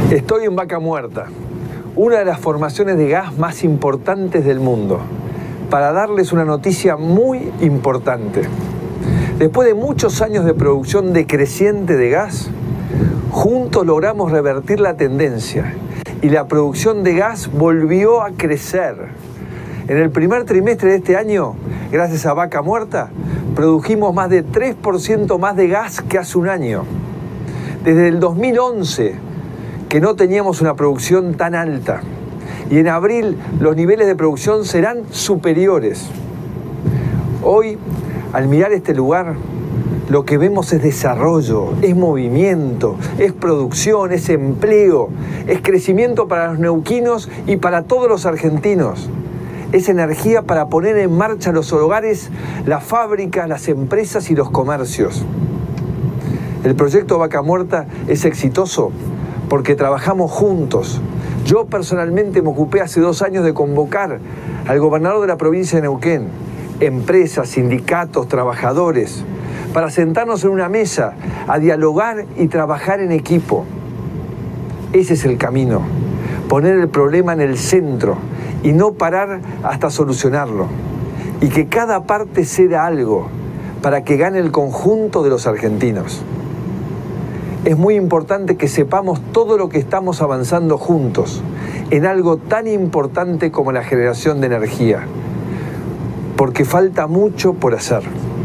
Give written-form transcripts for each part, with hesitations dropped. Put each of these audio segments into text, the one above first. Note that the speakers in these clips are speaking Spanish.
Estoy en Vaca Muerta, una de las formaciones de gas más importantes del mundo, para darles una noticia muy importante. Después de muchos años de producción decreciente de gas, juntos logramos revertir la tendencia y la producción de gas volvió a crecer. En el primer trimestre de este año, gracias a Vaca Muerta, produjimos más de 3% más de gas que hace un año. Desde el 2011, que no teníamos una producción tan alta. Y en abril los niveles de producción serán superiores. Hoy, al mirar este lugar, lo que vemos es desarrollo, es movimiento, es producción, es empleo, es crecimiento para los neuquinos y para todos los argentinos. Es energía para poner en marcha los hogares, las fábricas, las empresas y los comercios. El proyecto Vaca Muerta es exitoso porque trabajamos juntos. Yo personalmente me ocupé hace 2 años de convocar al gobernador de la provincia de Neuquén, empresas, sindicatos, trabajadores, para sentarnos en una mesa a dialogar y trabajar en equipo. Ese es el camino, poner el problema en el centro y no parar hasta solucionarlo. Y que cada parte ceda algo para que gane el conjunto de los argentinos. Es muy importante que sepamos todo lo que estamos avanzando juntos en algo tan importante como la generación de energía, porque falta mucho por hacer.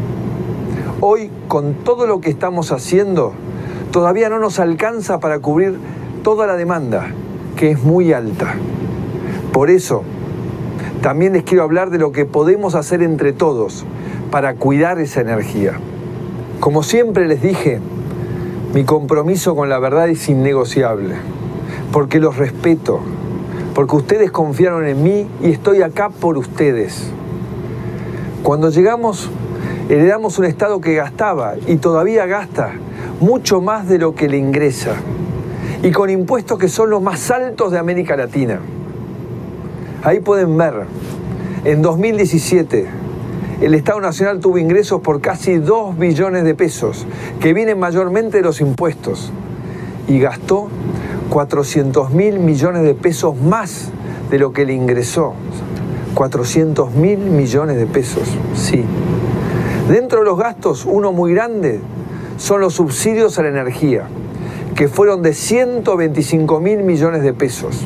Hoy, con todo lo que estamos haciendo, todavía no nos alcanza para cubrir toda la demanda, que es muy alta. Por eso, también les quiero hablar de lo que podemos hacer entre todos para cuidar esa energía. Como siempre les dije, mi compromiso con la verdad es innegociable, porque los respeto, porque ustedes confiaron en mí y estoy acá por ustedes. Cuando llegamos, heredamos un Estado que gastaba y todavía gasta mucho más de lo que le ingresa, y con impuestos que son los más altos de América Latina. Ahí pueden ver, en 2017, el Estado Nacional tuvo ingresos por casi 2 billones de pesos, que vienen mayormente de los impuestos, y gastó 400.000 millones de pesos más de lo que le ingresó. 400.000 millones de pesos, sí. Dentro de los gastos, uno muy grande son los subsidios a la energía, que fueron de 125.000 millones de pesos.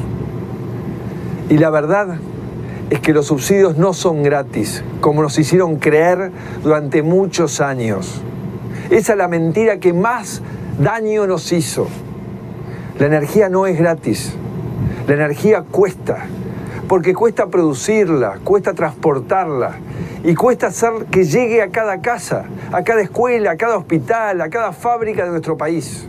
Y la verdad es que los subsidios no son gratis, como nos hicieron creer durante muchos años. Esa es la mentira que más daño nos hizo. La energía no es gratis. La energía cuesta, porque cuesta producirla, cuesta transportarla y cuesta hacer que llegue a cada casa, a cada escuela, a cada hospital, a cada fábrica de nuestro país.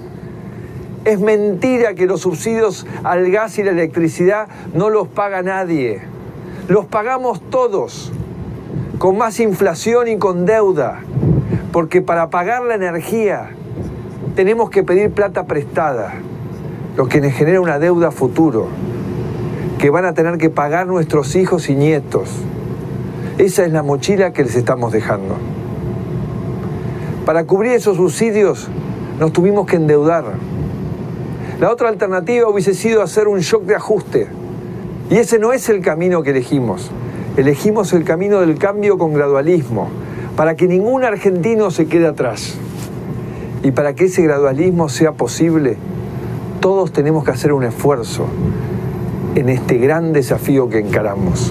Es mentira que los subsidios al gas y la electricidad no los paga nadie. Los pagamos todos, con más inflación y con deuda, porque para pagar la energía tenemos que pedir plata prestada, lo que nos genera una deuda futuro, que van a tener que pagar nuestros hijos y nietos. Esa es la mochila que les estamos dejando. Para cubrir esos subsidios nos tuvimos que endeudar. La otra alternativa hubiese sido hacer un shock de ajuste. Y ese no es el camino que elegimos. Elegimos el camino del cambio con gradualismo, para que ningún argentino se quede atrás. Y para que ese gradualismo sea posible, todos tenemos que hacer un esfuerzo en este gran desafío que encaramos.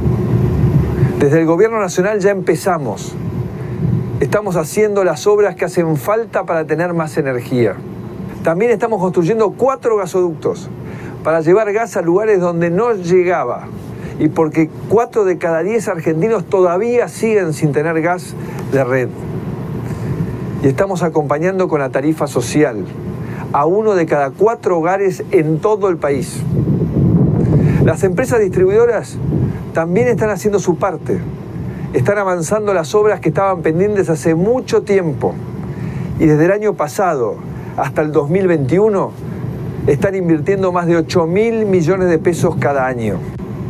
Desde el Gobierno Nacional ya empezamos. Estamos haciendo las obras que hacen falta para tener más energía. También estamos construyendo 4 gasoductos para llevar gas a lugares donde no llegaba, y porque 4 de cada 10 argentinos todavía siguen sin tener gas de red. Y estamos acompañando con la tarifa social a 1 de cada 4 hogares en todo el país. Las empresas distribuidoras también están haciendo su parte. Están avanzando las obras que estaban pendientes hace mucho tiempo. Y desde el año pasado hasta el 2021, están invirtiendo más de 8.000 millones de pesos cada año.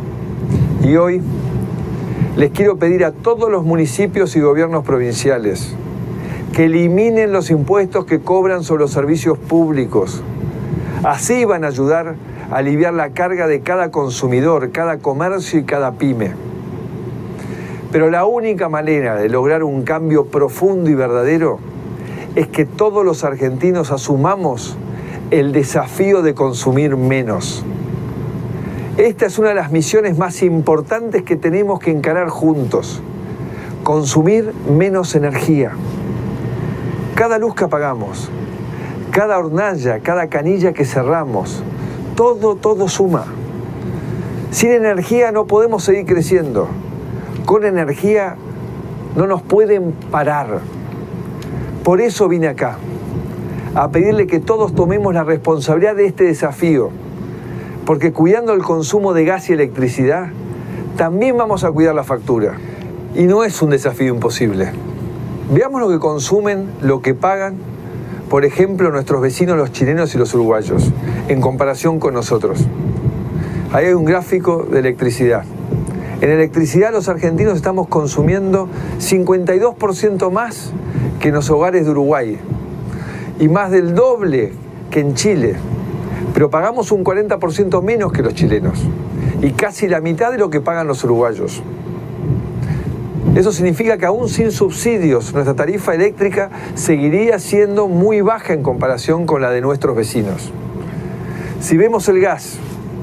Y hoy les quiero pedir a todos los municipios y gobiernos provinciales que eliminen los impuestos que cobran sobre los servicios públicos, Así van a ayudar a aliviar la carga de cada consumidor, cada comercio y cada pyme. Pero la única manera de lograr un cambio profundo y verdadero es que todos los argentinos asumamos el desafío de consumir menos. Esta es una de las misiones más importantes que tenemos que encarar juntos. Consumir menos energía. Cada luz que apagamos, cada hornalla, cada canilla que cerramos, todo suma. Sin energía no podemos seguir creciendo. Con energía no nos pueden parar. Por eso vine acá, a pedirle que todos tomemos la responsabilidad de este desafío, porque cuidando el consumo de gas y electricidad, también vamos a cuidar la factura. Y no es un desafío imposible. Veamos lo que consumen, lo que pagan, por ejemplo, nuestros vecinos, los chilenos y los uruguayos, en comparación con nosotros. Ahí hay un gráfico de electricidad. En electricidad los argentinos estamos consumiendo 52% más que en los hogares de Uruguay y más del doble que en Chile, pero pagamos un 40% menos que los chilenos y casi la mitad de lo que pagan los uruguayos. Eso significa que aún sin subsidios nuestra tarifa eléctrica seguiría siendo muy baja en comparación con la de nuestros vecinos. Si vemos el gas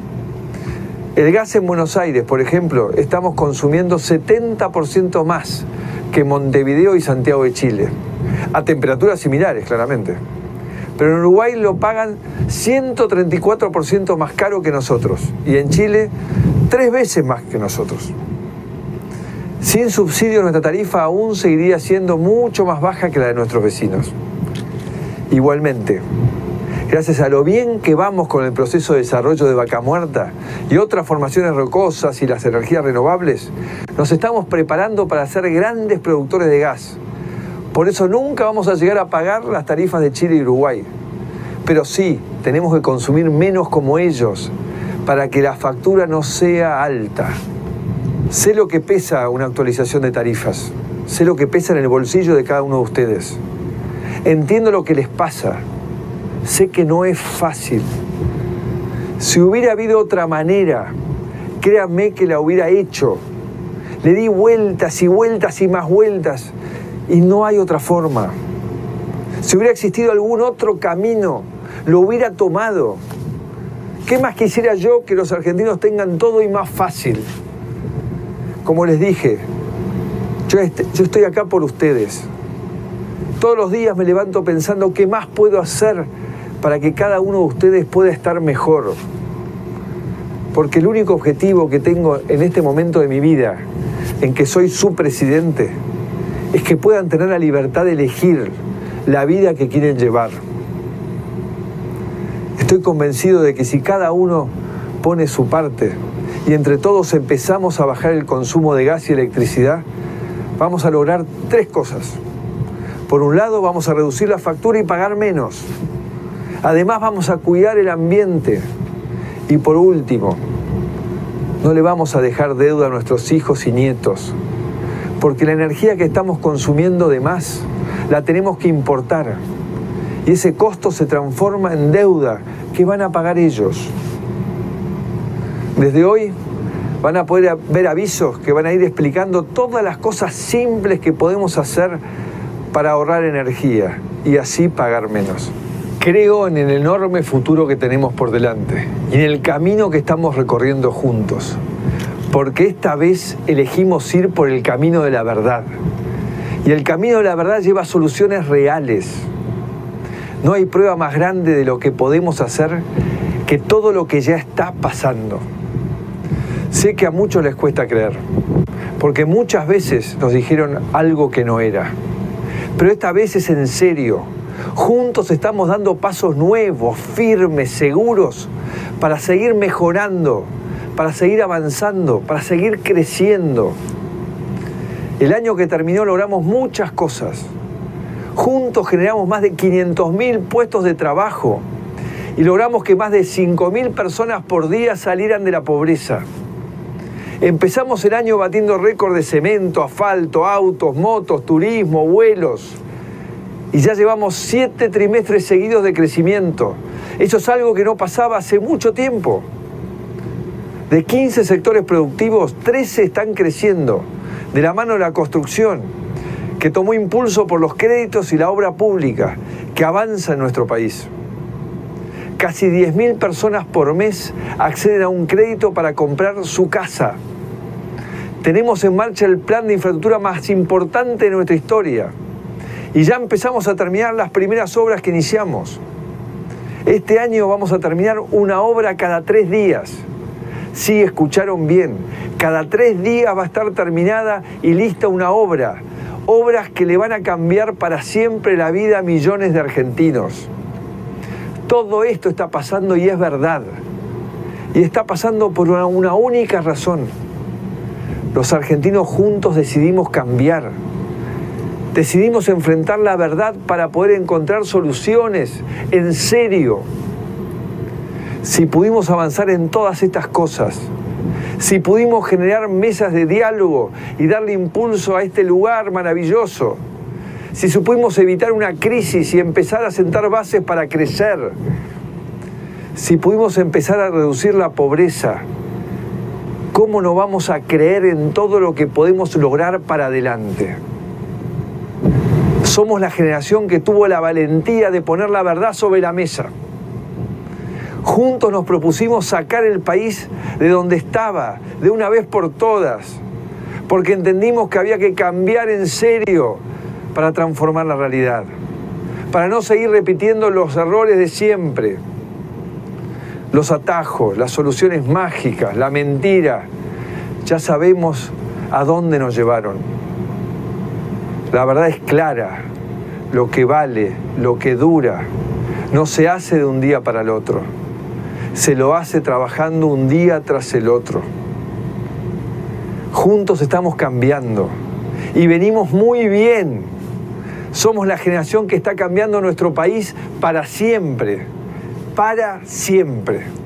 en Buenos Aires, por ejemplo, estamos consumiendo 70% más que Montevideo y Santiago de Chile, a temperaturas similares, claramente. Pero en Uruguay lo pagan 134% más caro que nosotros, y en Chile 3 veces más que nosotros. Sin subsidio nuestra tarifa aún seguiría siendo mucho más baja que la de nuestros vecinos. Igualmente, gracias a lo bien que vamos con el proceso de desarrollo de Vaca Muerta y otras formaciones rocosas y las energías renovables, nos estamos preparando para ser grandes productores de gas. Por eso nunca vamos a llegar a pagar las tarifas de Chile y Uruguay. Pero sí, tenemos que consumir menos como ellos para que la factura no sea alta. Sé lo que pesa una actualización de tarifas. Sé lo que pesa en el bolsillo de cada uno de ustedes. Entiendo lo que les pasa. Sé que no es fácil. Si hubiera habido otra manera, créanme que la hubiera hecho. Le di vueltas y vueltas y más vueltas y no hay otra forma. Si hubiera existido algún otro camino, lo hubiera tomado. ¿Qué más quisiera yo que los argentinos tengan todo y más fácil? Como les dije, yo estoy acá por ustedes. Todos los días me levanto pensando qué más puedo hacer para que cada uno de ustedes pueda estar mejor. Porque el único objetivo que tengo en este momento de mi vida, en que soy su presidente, es que puedan tener la libertad de elegir la vida que quieren llevar. Estoy convencido de que si cada uno pone su parte y entre todos empezamos a bajar el consumo de gas y electricidad, vamos a lograr 3 cosas. Por un lado, vamos a reducir la factura y pagar menos. Además, vamos a cuidar el ambiente. Y por último, no le vamos a dejar deuda a nuestros hijos y nietos, porque la energía que estamos consumiendo de más la tenemos que importar. Y ese costo se transforma en deuda que van a pagar ellos. Desde hoy van a poder ver avisos que van a ir explicando todas las cosas simples que podemos hacer para ahorrar energía y así pagar menos. Creo en el enorme futuro que tenemos por delante y en el camino que estamos recorriendo juntos, porque esta vez elegimos ir por el camino de la verdad. Y el camino de la verdad lleva soluciones reales. No hay prueba más grande de lo que podemos hacer que todo lo que ya está pasando. Sé que a muchos les cuesta creer, porque muchas veces nos dijeron algo que no era. Pero esta vez es en serio. Juntos estamos dando pasos nuevos, firmes, seguros, para seguir mejorando, para seguir avanzando, para seguir creciendo. El año que terminó logramos muchas cosas. Juntos generamos más de 500.000 puestos de trabajo y logramos que más de 5.000 personas por día salieran de la pobreza. Empezamos el año batiendo récord de cemento, asfalto, autos, motos, turismo, vuelos. Y ya llevamos 7 trimestres seguidos de crecimiento. Eso es algo que no pasaba hace mucho tiempo. De 15 sectores productivos, 13 están creciendo, de la mano de la construcción, que tomó impulso por los créditos y la obra pública, que avanza en nuestro país. Casi 10.000 personas por mes acceden a un crédito para comprar su casa. Tenemos en marcha el plan de infraestructura más importante de nuestra historia. Y ya empezamos a terminar las primeras obras que iniciamos. Este año vamos a terminar una obra cada 3 días. Sí, escucharon bien. Cada 3 días va a estar terminada y lista una obra. Obras que le van a cambiar para siempre la vida a millones de argentinos. Todo esto está pasando y es verdad. Y está pasando por una única razón. Los argentinos juntos decidimos cambiar. Decidimos enfrentar la verdad para poder encontrar soluciones en serio. Si pudimos avanzar en todas estas cosas, si pudimos generar mesas de diálogo y darle impulso a este lugar maravilloso, si supimos evitar una crisis y empezar a sentar bases para crecer, si pudimos empezar a reducir la pobreza, ¿cómo no vamos a creer en todo lo que podemos lograr para adelante? Somos la generación que tuvo la valentía de poner la verdad sobre la mesa. Juntos nos propusimos sacar el país de donde estaba, de una vez por todas, porque entendimos que había que cambiar en serio para transformar la realidad, para no seguir repitiendo los errores de siempre, los atajos, las soluciones mágicas, la mentira. Ya sabemos a dónde nos llevaron. La verdad es clara, lo que vale, lo que dura, no se hace de un día para el otro, se lo hace trabajando un día tras el otro. Juntos estamos cambiando y venimos muy bien. Somos la generación que está cambiando nuestro país para siempre, para siempre.